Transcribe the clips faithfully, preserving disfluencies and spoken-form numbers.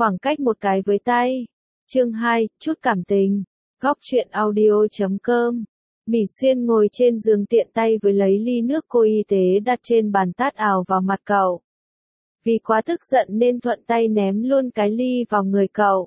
Khoảng cách một cái với tay. Chương hai, chút cảm tình. Góc truyện audio chấm com. Mỹ Xuyên ngồi trên giường tiện tay với lấy ly nước cô y tế đặt trên bàn tát ào vào mặt cậu. Vì quá tức giận nên thuận tay ném luôn cái ly vào người cậu.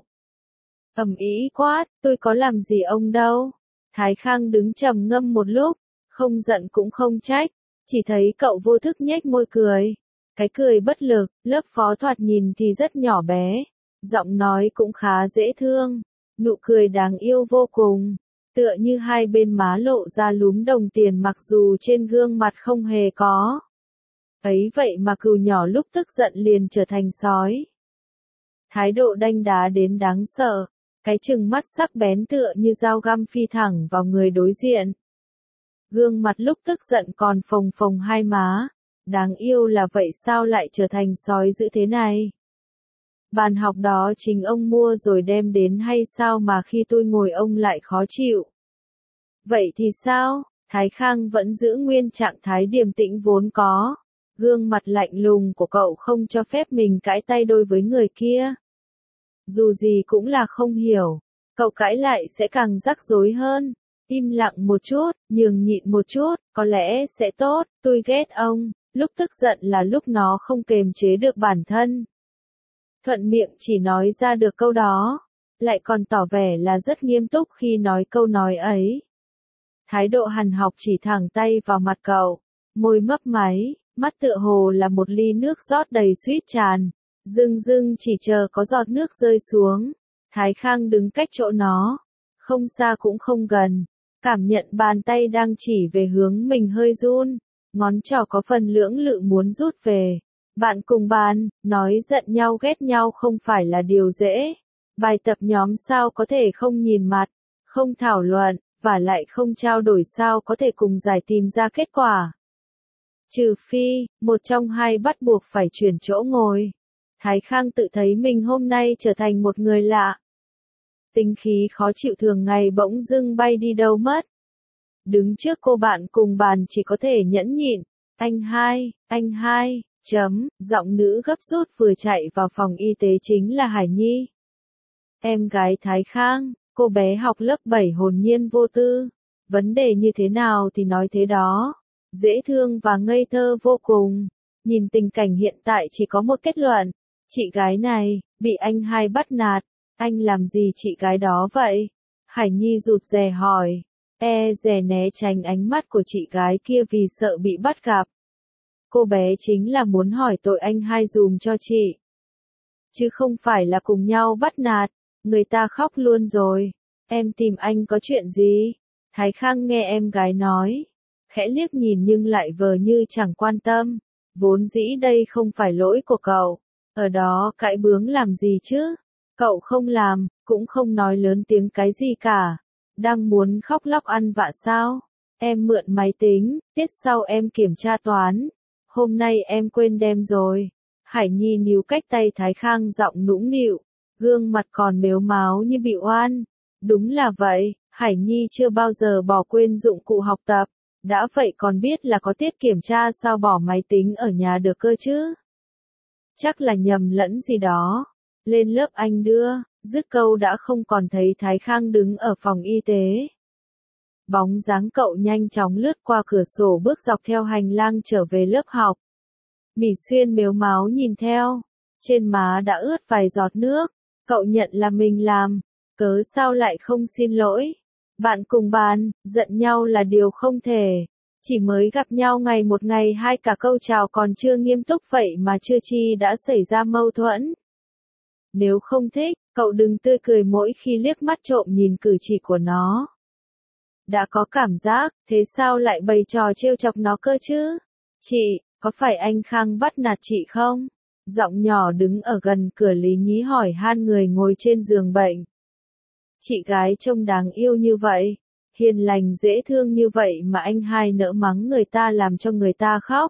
Ầm ĩ quát, tôi có làm gì ông đâu. Thái Khang đứng trầm ngâm một lúc, không giận cũng không trách, chỉ thấy cậu vô thức nhếch môi cười. Cái cười bất lực, lớp phó thoạt nhìn thì rất nhỏ bé, giọng nói cũng khá dễ thương, nụ cười đáng yêu vô cùng, tựa như hai bên má lộ ra lúm đồng tiền mặc dù trên gương mặt không hề có. Ấy vậy mà cừu nhỏ lúc tức giận liền trở thành sói. Thái độ đanh đá đến đáng sợ, cái trừng mắt sắc bén tựa như dao găm phi thẳng vào người đối diện. Gương mặt lúc tức giận còn phồng phồng hai má, đáng yêu là vậy sao lại trở thành sói dữ thế này? Bàn học đó chính ông mua rồi đem đến hay sao mà khi tôi ngồi ông lại khó chịu? Vậy thì sao? Thái Khang vẫn giữ nguyên trạng thái điềm tĩnh vốn có. Gương mặt lạnh lùng của cậu không cho phép mình cãi tay đôi với người kia. Dù gì cũng là không hiểu, cậu cãi lại sẽ càng rắc rối hơn. Im lặng một chút, nhường nhịn một chút, có lẽ sẽ tốt, tôi ghét ông. Lúc tức giận là lúc nó không kềm chế được bản thân. Thuận miệng chỉ nói ra được câu đó, lại còn tỏ vẻ là rất nghiêm túc khi nói câu nói ấy. Thái độ hằn học chỉ thẳng tay vào mặt cậu, môi mấp máy, mắt tựa hồ là một ly nước rót đầy suýt tràn, dưng dưng chỉ chờ có giọt nước rơi xuống. Thái Khang đứng cách chỗ nó, không xa cũng không gần, cảm nhận bàn tay đang chỉ về hướng mình hơi run, ngón trỏ có phần lưỡng lự muốn rút về. Bạn cùng bàn, nói giận nhau ghét nhau không phải là điều dễ. Bài tập nhóm sao có thể không nhìn mặt, không thảo luận, và lại không trao đổi sao có thể cùng giải tìm ra kết quả. Trừ phi, một trong hai bắt buộc phải chuyển chỗ ngồi. Thái Khang tự thấy mình hôm nay trở thành một người lạ. Tính khí khó chịu thường ngày bỗng dưng bay đi đâu mất. Đứng trước cô bạn cùng bàn chỉ có thể nhẫn nhịn. Anh hai, anh hai, chấm, giọng nữ gấp rút vừa chạy vào phòng y tế chính là Hải Nhi. Em gái Thái Khang, cô bé học lớp bảy hồn nhiên vô tư. Vấn đề như thế nào thì nói thế đó. Dễ thương và ngây thơ vô cùng. Nhìn tình cảnh hiện tại chỉ có một kết luận. Chị gái này, bị anh hai bắt nạt. Anh làm gì chị gái đó vậy? Hải Nhi rụt rè hỏi. E dè né tránh ánh mắt của chị gái kia vì sợ bị bắt gặp. Cô bé chính là muốn hỏi tội anh hai dùm cho chị. Chứ không phải là cùng nhau bắt nạt. Người ta khóc luôn rồi. Em tìm anh có chuyện gì? Thái Khang nghe em gái nói. Khẽ liếc nhìn nhưng lại vờ như chẳng quan tâm. Vốn dĩ đây không phải lỗi của cậu. Ở đó cãi bướng làm gì chứ? Cậu không làm, cũng không nói lớn tiếng cái gì cả. Đang muốn khóc lóc ăn vạ sao? Em mượn máy tính, tiết sau em kiểm tra toán. Hôm nay em quên đem rồi. Hải Nhi níu cách tay Thái Khang giọng nũng nịu, gương mặt còn mếu máo như bị oan. Đúng là vậy, Hải Nhi chưa bao giờ bỏ quên dụng cụ học tập. Đã vậy còn biết là có tiết kiểm tra sao bỏ máy tính ở nhà được cơ chứ? Chắc là nhầm lẫn gì đó. Lên lớp anh đưa, dứt câu đã không còn thấy Thái Khang đứng ở phòng y tế. Bóng dáng cậu nhanh chóng lướt qua cửa sổ bước dọc theo hành lang trở về lớp học. Mỹ Xuyên mếu máo nhìn theo, trên má đã ướt vài giọt nước, cậu nhận là mình làm, cớ sao lại không xin lỗi. Bạn cùng bàn, giận nhau là điều không thể, chỉ mới gặp nhau ngày một ngày hai cả câu chào còn chưa nghiêm túc vậy mà chưa chi đã xảy ra mâu thuẫn. Nếu không thích, cậu đừng tươi cười mỗi khi liếc mắt trộm nhìn cử chỉ của nó. Đã có cảm giác, thế sao lại bày trò trêu chọc nó cơ chứ? Chị, có phải anh Khang bắt nạt chị không? Giọng nhỏ đứng ở gần cửa Lý Nhí hỏi han người ngồi trên giường bệnh. Chị gái trông đáng yêu như vậy, hiền lành dễ thương như vậy mà anh hai nỡ mắng người ta làm cho người ta khóc.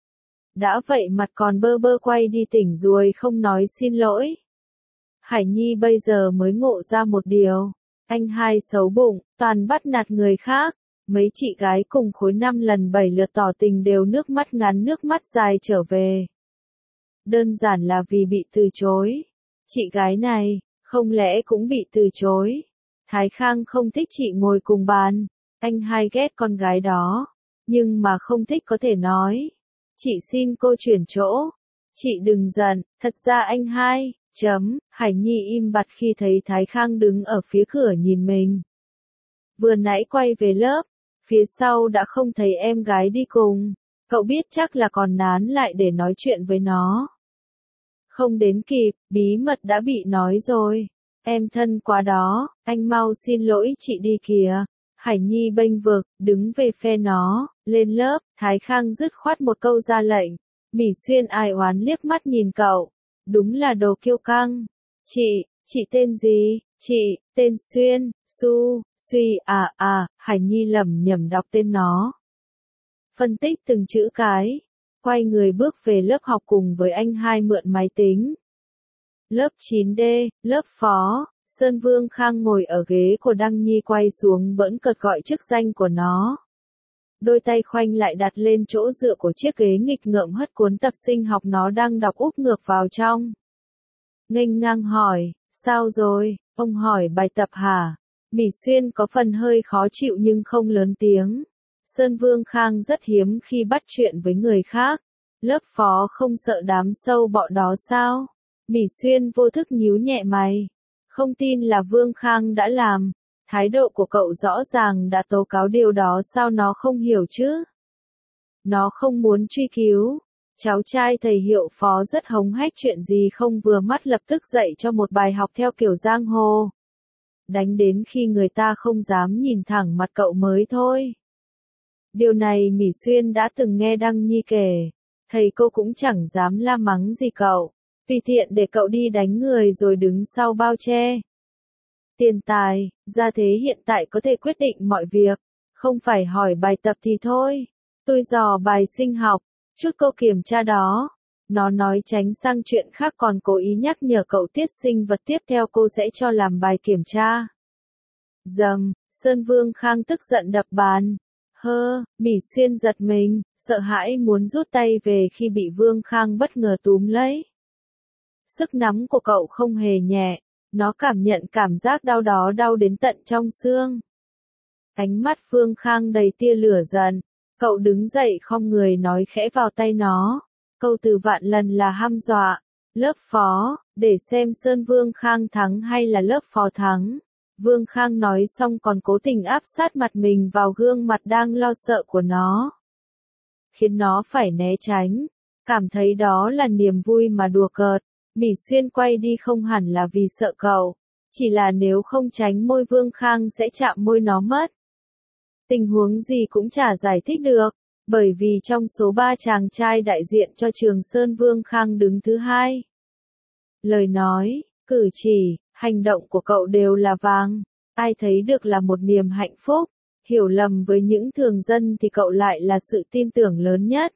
Đã vậy mặt còn bơ bơ quay đi tỉnh ruồi không nói xin lỗi. Hải Nhi bây giờ mới ngộ ra một điều. Anh hai xấu bụng, toàn bắt nạt người khác. Mấy chị gái cùng khối năm lần bảy lượt tỏ tình đều nước mắt ngắn nước mắt dài trở về. Đơn giản là vì bị từ chối. Chị gái này, không lẽ cũng bị từ chối? Thái Khang không thích chị ngồi cùng bàn, anh hai ghét con gái đó, nhưng mà không thích có thể nói. Chị xin cô chuyển chỗ. Chị đừng giận, thật ra anh hai, chấm, Hải Nhi im bặt khi thấy Thái Khang đứng ở phía cửa nhìn mình. Vừa nãy quay về lớp, phía sau đã không thấy em gái đi cùng, cậu biết chắc là còn nán lại để nói chuyện với nó. Không đến kịp, bí mật đã bị nói rồi. Em thân quá đó, anh mau xin lỗi chị đi kìa. Hải Nhi bênh vực, đứng về phe nó, lên lớp, Thái Khang dứt khoát một câu ra lệnh. Mỹ Xuyên ai oán liếc mắt nhìn cậu, đúng là đồ kiêu căng. Chị, chị tên gì? Chị, tên Xuyên, Su, Suy, à à, Hải Nhi lẩm nhẩm đọc tên nó. Phân tích từng chữ cái, quay người bước về lớp học cùng với anh hai mượn máy tính. Lớp chín D, lớp phó, Sơn Vương Khang ngồi ở ghế của Đăng Nhi quay xuống bỡn cợt gọi chức danh của nó. Đôi tay khoanh lại đặt lên chỗ dựa của chiếc ghế nghịch ngợm hất cuốn tập sinh học nó đang đọc úp ngược vào trong. Nghênh ngang hỏi, sao rồi, ông hỏi bài tập hả? Mỹ Xuyên có phần hơi khó chịu nhưng không lớn tiếng. Sơn Vương Khang rất hiếm khi bắt chuyện với người khác. Lớp phó không sợ đám sâu bọ đó sao? Mỹ Xuyên vô thức nhíu nhẹ mày. Không tin là Vương Khang đã làm. Thái độ của cậu rõ ràng đã tố cáo điều đó, sao nó không hiểu chứ? Nó không muốn truy cứu. Cháu trai thầy hiệu phó rất hống hách, chuyện gì không vừa mắt lập tức dạy cho một bài học theo kiểu giang hồ. Đánh đến khi người ta không dám nhìn thẳng mặt cậu mới thôi. Điều này Mỹ Xuyên đã từng nghe Đăng Nhi kể. Thầy cô cũng chẳng dám la mắng gì cậu. Tùy tiện để cậu đi đánh người rồi đứng sau bao che. Tiền tài, gia thế hiện tại có thể quyết định mọi việc. Không phải hỏi bài tập thì thôi. Tôi dò bài sinh học, chút cô kiểm tra đó. Nó nói tránh sang chuyện khác, còn cố ý nhắc nhở cậu tiết sinh vật tiếp theo cô sẽ cho làm bài kiểm tra. Dầm, Sơn Vương Khang tức giận đập bàn. Hơ, Mỹ Xuyên giật mình, sợ hãi muốn rút tay về khi bị Vương Khang bất ngờ túm lấy. Sức nắm của cậu không hề nhẹ, nó cảm nhận cảm giác đau đó đau đến tận trong xương. Ánh mắt Vương Khang đầy tia lửa giận, cậu đứng dậy khom người nói khẽ vào tay nó. Câu từ vạn lần là hăm dọa. Lớp phó, để xem Sơn Vương Khang thắng hay là lớp phó thắng. Vương Khang nói xong còn cố tình áp sát mặt mình vào gương mặt đang lo sợ của nó, khiến nó phải né tránh, cảm thấy đó là niềm vui mà đùa cợt. Mỹ Xuyên quay đi không hẳn là vì sợ cậu, chỉ là nếu không tránh môi Vương Khang sẽ chạm môi nó mất. Tình huống gì cũng chả giải thích được, bởi vì trong số ba chàng trai đại diện cho trường Sơn Vương Khang đứng thứ hai. Lời nói, cử chỉ, hành động của cậu đều là vàng, ai thấy được là một niềm hạnh phúc, hiểu lầm với những thường dân thì cậu lại là sự tin tưởng lớn nhất.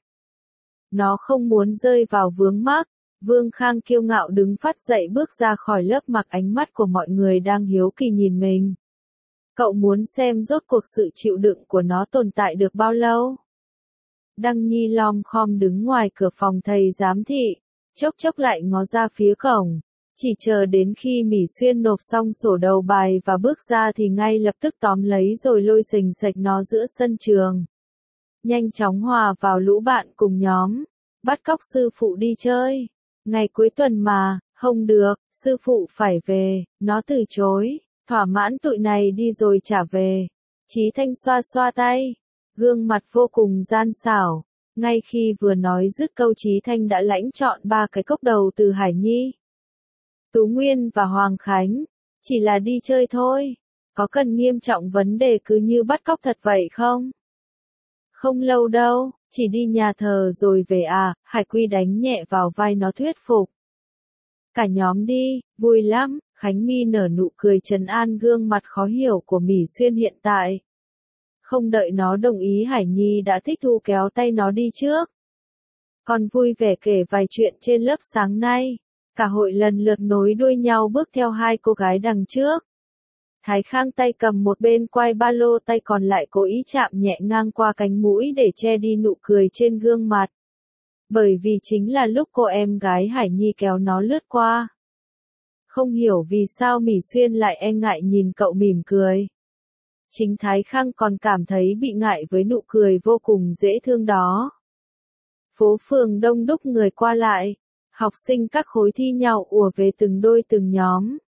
Nó không muốn rơi vào vướng mắc. Vương Khang kiêu ngạo đứng phát dậy bước ra khỏi lớp, mặc ánh mắt của mọi người đang hiếu kỳ nhìn mình. Cậu muốn xem rốt cuộc sự chịu đựng của nó tồn tại được bao lâu. Đăng Nhi lom khom đứng ngoài cửa phòng thầy giám thị, chốc chốc lại ngó ra phía cổng, chỉ chờ đến khi Mỹ Xuyên nộp xong sổ đầu bài và bước ra thì ngay lập tức tóm lấy rồi lôi xình xạch nó giữa sân trường. Nhanh chóng hòa vào lũ bạn cùng nhóm, bắt cóc sư phụ đi chơi. Ngày cuối tuần mà, không được, sư phụ phải về, nó từ chối, thỏa mãn tụi này đi rồi trả về. Chí Thanh xoa xoa tay, gương mặt vô cùng gian xảo, ngay khi vừa nói dứt câu Chí Thanh đã lãnh chọn ba cái cốc đầu từ Hải Nhi, Tú Nguyên và Hoàng Khánh, chỉ là đi chơi thôi, có cần nghiêm trọng vấn đề cứ như bắt cóc thật vậy không? Không lâu đâu, chỉ đi nhà thờ rồi về à, Hải Quy đánh nhẹ vào vai nó thuyết phục. Cả nhóm đi, vui lắm, Khánh My nở nụ cười trấn an gương mặt khó hiểu của Mỹ Xuyên hiện tại. Không đợi nó đồng ý, Hải Nhi đã thích thú kéo tay nó đi trước. Còn vui vẻ kể vài chuyện trên lớp sáng nay, cả hội lần lượt nối đuôi nhau bước theo hai cô gái đằng trước. Thái Khang tay cầm một bên quai ba lô, tay còn lại cố ý chạm nhẹ ngang qua cánh mũi để che đi nụ cười trên gương mặt. Bởi vì chính là lúc cô em gái Hải Nhi kéo nó lướt qua. Không hiểu vì sao Mỹ Xuyên lại e ngại nhìn cậu mỉm cười. Chính Thái Khang còn cảm thấy bị ngại với nụ cười vô cùng dễ thương đó. Phố phường đông đúc người qua lại, học sinh các khối thi nhau ùa về từng đôi từng nhóm.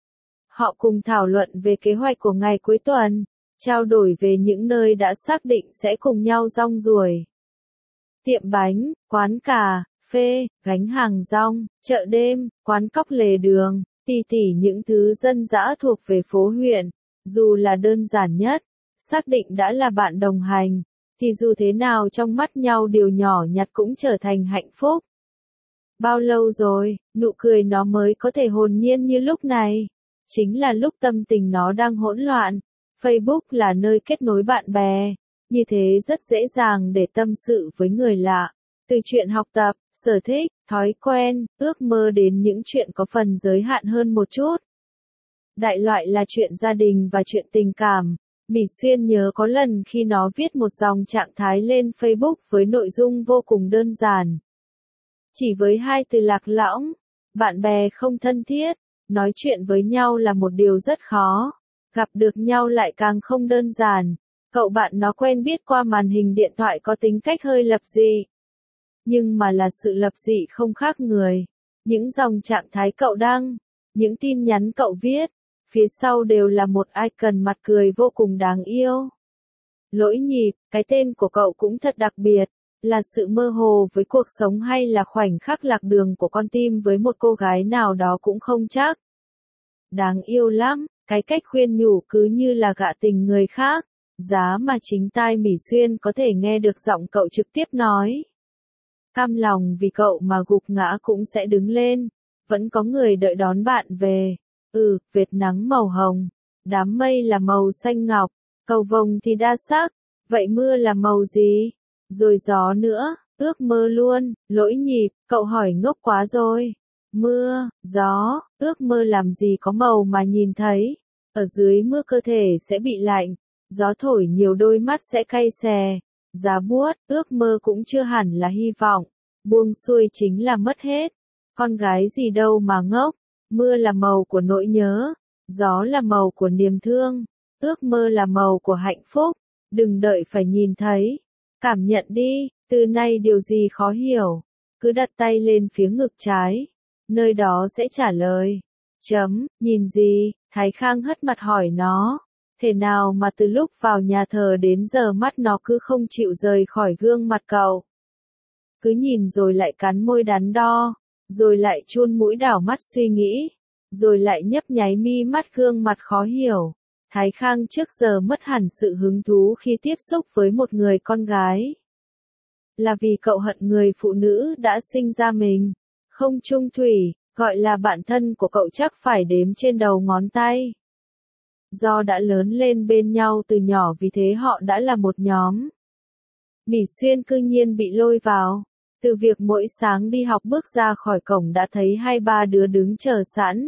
Họ cùng thảo luận về kế hoạch của ngày cuối tuần, trao đổi về những nơi đã xác định sẽ cùng nhau rong ruổi. Tiệm bánh, quán cà phê, gánh hàng rong, chợ đêm, quán cóc lề đường, tỉ tỉ những thứ dân dã thuộc về phố huyện, dù là đơn giản nhất, xác định đã là bạn đồng hành, thì dù thế nào trong mắt nhau điều nhỏ nhặt cũng trở thành hạnh phúc. Bao lâu rồi, nụ cười nó mới có thể hồn nhiên như lúc này. Chính là lúc tâm tình nó đang hỗn loạn. Facebook là nơi kết nối bạn bè. Như thế rất dễ dàng để tâm sự với người lạ. Từ chuyện học tập, sở thích, thói quen, ước mơ đến những chuyện có phần giới hạn hơn một chút. Đại loại là chuyện gia đình và chuyện tình cảm. Mỹ Xuyên nhớ có lần khi nó viết một dòng trạng thái lên Facebook với nội dung vô cùng đơn giản. Chỉ với hai từ lạc lõng, bạn bè không thân thiết, nói chuyện với nhau là một điều rất khó, gặp được nhau lại càng không đơn giản. Cậu bạn nó quen biết qua màn hình điện thoại có tính cách hơi lập dị. Nhưng mà là sự lập dị không khác người. Những dòng trạng thái cậu đăng, những tin nhắn cậu viết, phía sau đều là một icon mặt cười vô cùng đáng yêu. Lỗi nhịp, cái tên của cậu cũng thật đặc biệt, là sự mơ hồ với cuộc sống hay là khoảnh khắc lạc đường của con tim với một cô gái nào đó cũng không chắc. Đáng yêu lắm, cái cách khuyên nhủ cứ như là gạ tình người khác, giá mà chính tai Mỹ Xuyên có thể nghe được giọng cậu trực tiếp nói. Cam lòng vì cậu mà gục ngã cũng sẽ đứng lên, vẫn có người đợi đón bạn về. Ừ, vệt nắng màu hồng, đám mây là màu xanh ngọc, cầu vồng thì đa sắc, vậy mưa là màu gì? Rồi gió nữa, ước mơ luôn, lỗi nhịp, cậu hỏi ngốc quá rồi. Mưa, gió, ước mơ làm gì có màu mà nhìn thấy. Ở dưới mưa cơ thể sẽ bị lạnh, gió thổi nhiều đôi mắt sẽ cay xè. Giá buốt, ước mơ cũng chưa hẳn là hy vọng. Buông xuôi chính là mất hết. Con gái gì đâu mà ngốc. Mưa là màu của nỗi nhớ, gió là màu của niềm thương, ước mơ là màu của hạnh phúc. Đừng đợi phải nhìn thấy. Cảm nhận đi, từ nay điều gì khó hiểu. Cứ đặt tay lên phía ngực trái. Nơi đó sẽ trả lời. Chấm, nhìn gì? Thái Khang hất mặt hỏi nó. Thế nào mà từ lúc vào nhà thờ đến giờ mắt nó cứ không chịu rời khỏi gương mặt cậu. Cứ nhìn rồi lại cắn môi đắn đo, rồi lại chun mũi đảo mắt suy nghĩ, rồi lại nhấp nháy mi mắt gương mặt khó hiểu. Thái Khang trước giờ mất hẳn sự hứng thú khi tiếp xúc với một người con gái. Là vì cậu hận người phụ nữ đã sinh ra mình. Không chung thủy, gọi là bạn thân của cậu chắc phải đếm trên đầu ngón tay. Do đã lớn lên bên nhau từ nhỏ vì thế họ đã là một nhóm. Mỹ Xuyên cư nhiên bị lôi vào. Từ việc mỗi sáng đi học bước ra khỏi cổng đã thấy hai ba đứa đứng chờ sẵn.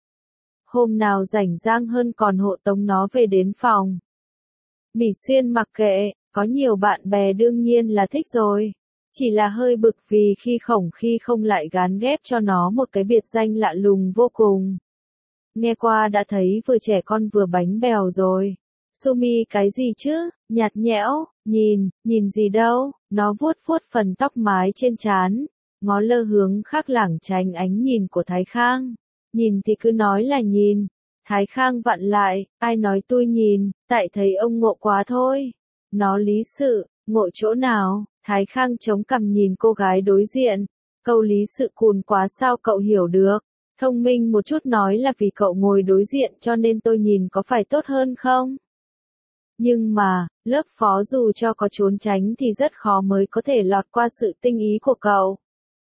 Hôm nào rảnh rang hơn còn hộ tống nó về đến phòng. Mỹ Xuyên mặc kệ, có nhiều bạn bè đương nhiên là thích rồi. Chỉ là hơi bực vì khi khổng khi không lại gán ghép cho nó một cái biệt danh lạ lùng vô cùng. Nghe qua đã thấy vừa trẻ con vừa bánh bèo rồi. Sumi cái gì chứ, nhạt nhẽo, nhìn, nhìn gì đâu, nó vuốt vuốt phần tóc mái trên trán, ngó lơ hướng khác lảng tránh ánh nhìn của Thái Khang. Nhìn thì cứ nói là nhìn. Thái Khang vặn lại, ai nói tôi nhìn, tại thấy ông ngộ quá thôi. Nó lý sự, ngộ chỗ nào? Thái Khang chống cằm nhìn cô gái đối diện. Câu lý sự cùn quá sao cậu hiểu được? Thông minh một chút nói là vì cậu ngồi đối diện cho nên tôi nhìn có phải tốt hơn không? Nhưng mà, lớp phó dù cho có trốn tránh thì rất khó mới có thể lọt qua sự tinh ý của cậu.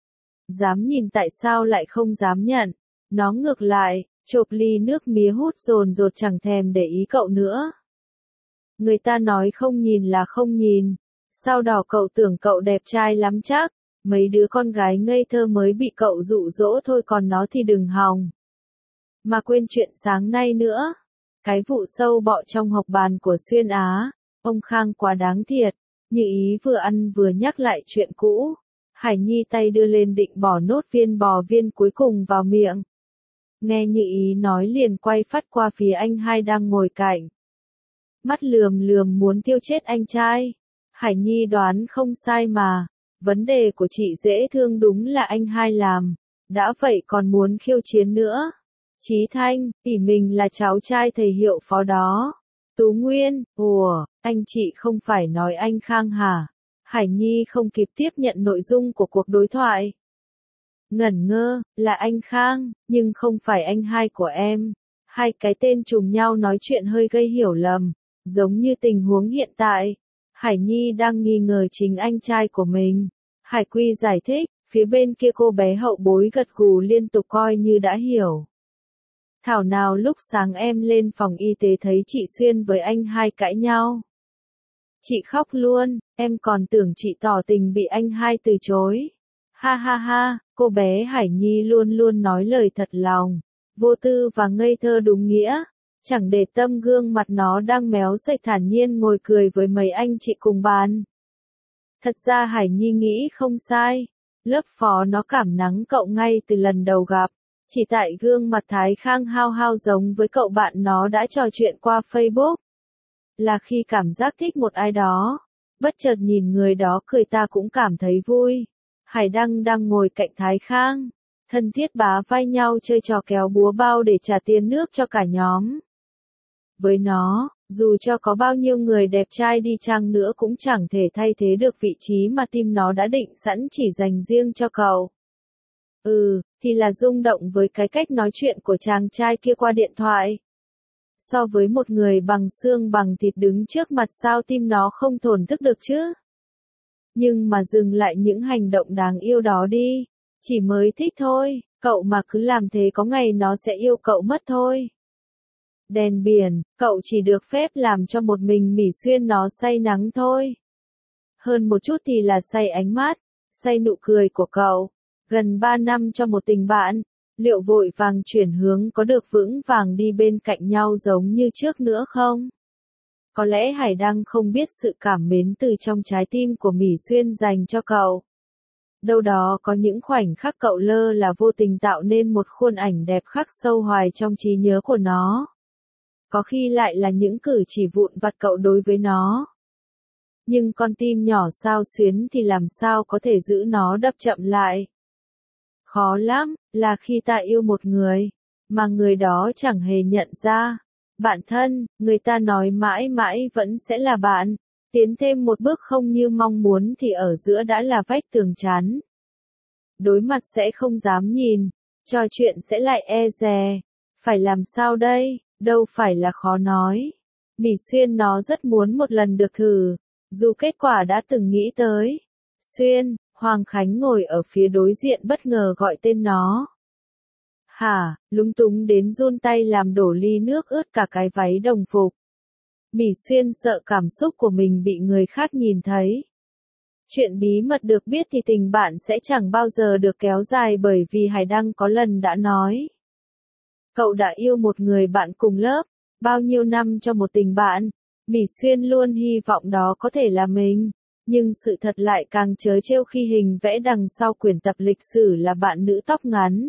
Dám nhìn tại sao lại không dám nhận? Nó ngược lại, chộp ly nước mía hút dồn dột chẳng thèm để ý cậu nữa. Người ta nói không nhìn là không nhìn. Sao đỏ cậu tưởng cậu đẹp trai lắm chắc. Mấy đứa con gái ngây thơ mới bị cậu dụ dỗ thôi còn nó thì đừng hòng. Mà quên chuyện sáng nay nữa. Cái vụ sâu bọ trong hộc bàn của Xuyên Á. Ông Khang quá đáng thiệt. Như ý vừa ăn vừa nhắc lại chuyện cũ. Hải Nhi tay đưa lên định bỏ nốt viên bò viên cuối cùng vào miệng. Nghe như ý nói liền quay phát qua phía anh hai đang ngồi cạnh. Mắt lườm lườm muốn tiêu chết anh trai. Hải Nhi đoán không sai mà. Vấn đề của chị dễ thương đúng là anh hai làm. Đã vậy còn muốn khiêu chiến nữa. Chí Thanh, ỷ mình là cháu trai thầy hiệu phó đó. Tú Nguyên, ủa, anh chị không phải nói anh Khang hả? Hải Nhi không kịp tiếp nhận nội dung của cuộc đối thoại. Ngẩn ngơ, là anh Khang, nhưng không phải anh hai của em. Hai cái tên trùng nhau nói chuyện hơi gây hiểu lầm, giống như tình huống hiện tại. Hải Nhi đang nghi ngờ chính anh trai của mình. Hải Quy giải thích, phía bên kia cô bé hậu bối gật gù liên tục coi như đã hiểu. Thảo nào lúc sáng em lên phòng y tế thấy chị Xuyên với anh hai cãi nhau. Chị khóc luôn, em còn tưởng chị tỏ tình bị anh hai từ chối. Ha ha ha, cô bé Hải Nhi luôn luôn nói lời thật lòng, vô tư và ngây thơ đúng nghĩa. Chẳng để tâm gương mặt nó đang méo sạch thản nhiên ngồi cười với mấy anh chị cùng bàn. Thật ra Hải Nhi nghĩ không sai, lớp phó nó cảm nắng cậu ngay từ lần đầu gặp. Chỉ tại gương mặt Thái Khang hao hao giống với cậu bạn nó đã trò chuyện qua Facebook. Là khi cảm giác thích một ai đó, bất chợt nhìn người đó cười ta cũng cảm thấy vui. Hải Đăng đang ngồi cạnh Thái Khang, thân thiết bá vai nhau chơi trò kéo búa bao để trả tiền nước cho cả nhóm. Với nó, dù cho có bao nhiêu người đẹp trai đi chăng nữa cũng chẳng thể thay thế được vị trí mà tim nó đã định sẵn chỉ dành riêng cho cậu. Ừ, thì là rung động với cái cách nói chuyện của chàng trai kia qua điện thoại. So với một người bằng xương bằng thịt đứng trước mặt sao tim nó không thổn thức được chứ. Nhưng mà dừng lại những hành động đáng yêu đó đi. Chỉ mới thích thôi, cậu mà cứ làm thế có ngày nó sẽ yêu cậu mất thôi. Đèn biển, cậu chỉ được phép làm cho một mình Mỹ Xuyên nó say nắng thôi. Hơn một chút thì là say ánh mắt, say nụ cười của cậu. Gần ba năm cho một tình bạn, liệu vội vàng chuyển hướng có được vững vàng đi bên cạnh nhau giống như trước nữa không? Có lẽ Hải Đăng không biết sự cảm mến từ trong trái tim của Mỹ Xuyên dành cho cậu. Đâu đó có những khoảnh khắc cậu lơ là vô tình tạo nên một khuôn ảnh đẹp khắc sâu hoài trong trí nhớ của nó. Có khi lại là những cử chỉ vụn vặt cậu đối với nó. Nhưng con tim nhỏ sao xuyến thì làm sao có thể giữ nó đập chậm lại. Khó lắm, là khi ta yêu một người, mà người đó chẳng hề nhận ra. Bạn thân, người ta nói mãi mãi vẫn sẽ là bạn, tiến thêm một bước không như mong muốn thì ở giữa đã là vách tường chắn. Đối mặt sẽ không dám nhìn, trò chuyện sẽ lại e dè. Phải làm sao đây, đâu phải là khó nói. Mỹ Xuyên nó rất muốn một lần được thử, dù kết quả đã từng nghĩ tới. Xuyên, Hoàng Khánh ngồi ở phía đối diện bất ngờ gọi tên nó. Hả, lúng túng đến run tay làm đổ ly nước ướt cả cái váy đồng phục. Mỹ Xuyên sợ cảm xúc của mình bị người khác nhìn thấy. Chuyện bí mật được biết thì tình bạn sẽ chẳng bao giờ được kéo dài bởi vì Hải Đăng có lần đã nói. Cậu đã yêu một người bạn cùng lớp, bao nhiêu năm cho một tình bạn. Mỹ Xuyên luôn hy vọng đó có thể là mình. Nhưng sự thật lại càng trớ trêu khi hình vẽ đằng sau quyển tập lịch sử là bạn nữ tóc ngắn.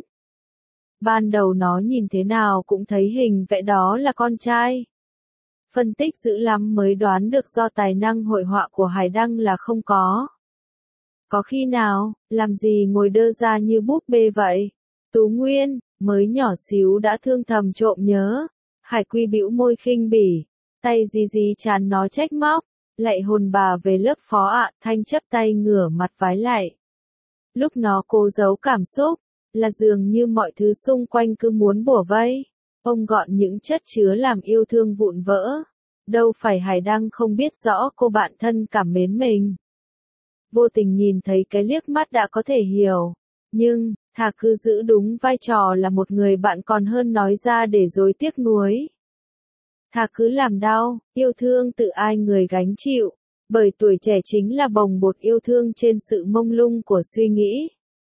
Ban đầu nó nhìn thế nào cũng thấy hình vẽ đó là con trai. Phân tích dữ lắm mới đoán được do tài năng hội họa của Hải Đăng là không có. Có khi nào, làm gì ngồi đơ ra như búp bê vậy? Tú Nguyên, mới nhỏ xíu đã thương thầm trộm nhớ. Hải Quy bĩu môi khinh bỉ, tay dí dí chán nó trách móc. Lạy hồn bà về lớp phó ạ, Thanh chấp tay ngửa mặt vái lại. Lúc nó cố giấu cảm xúc, là dường như mọi thứ xung quanh cứ muốn bủa vây. Ông gọn những chất chứa làm yêu thương vụn vỡ. Đâu phải Hải Đăng không biết rõ cô bạn thân cảm mến mình. Vô tình nhìn thấy cái liếc mắt đã có thể hiểu. Nhưng, thà cứ giữ đúng vai trò là một người bạn còn hơn nói ra để dối tiếc nuối. Thà cứ làm đau, yêu thương tự ai người gánh chịu, bởi tuổi trẻ chính là bồng bột yêu thương trên sự mông lung của suy nghĩ.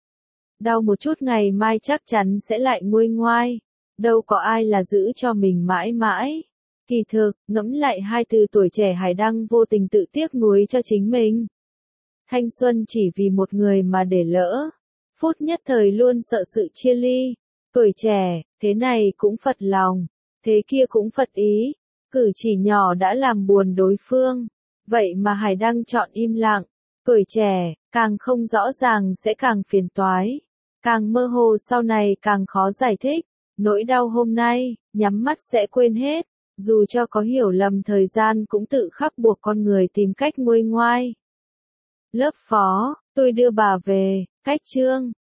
Đau một chút ngày mai chắc chắn sẽ lại nguôi ngoai, đâu có ai là giữ cho mình mãi mãi. Kỳ thực, ngẫm lại hai từ tuổi trẻ Hải Đăng vô tình tự tiếc nuối cho chính mình. Thanh xuân chỉ vì một người mà để lỡ, phút nhất thời luôn sợ sự chia ly, Tuổi trẻ, thế này cũng phật lòng, thế kia cũng phật ý, cử chỉ nhỏ đã làm buồn đối phương. Vậy mà Hải Đăng chọn im lặng. Tuổi trẻ, càng không rõ ràng sẽ càng phiền toái. Càng mơ hồ sau này càng khó giải thích. Nỗi đau hôm nay, nhắm mắt sẽ quên hết. Dù cho có hiểu lầm thời gian cũng tự khắc buộc con người tìm cách nguôi ngoai. Lớp phó, tôi đưa bà về, cách chương.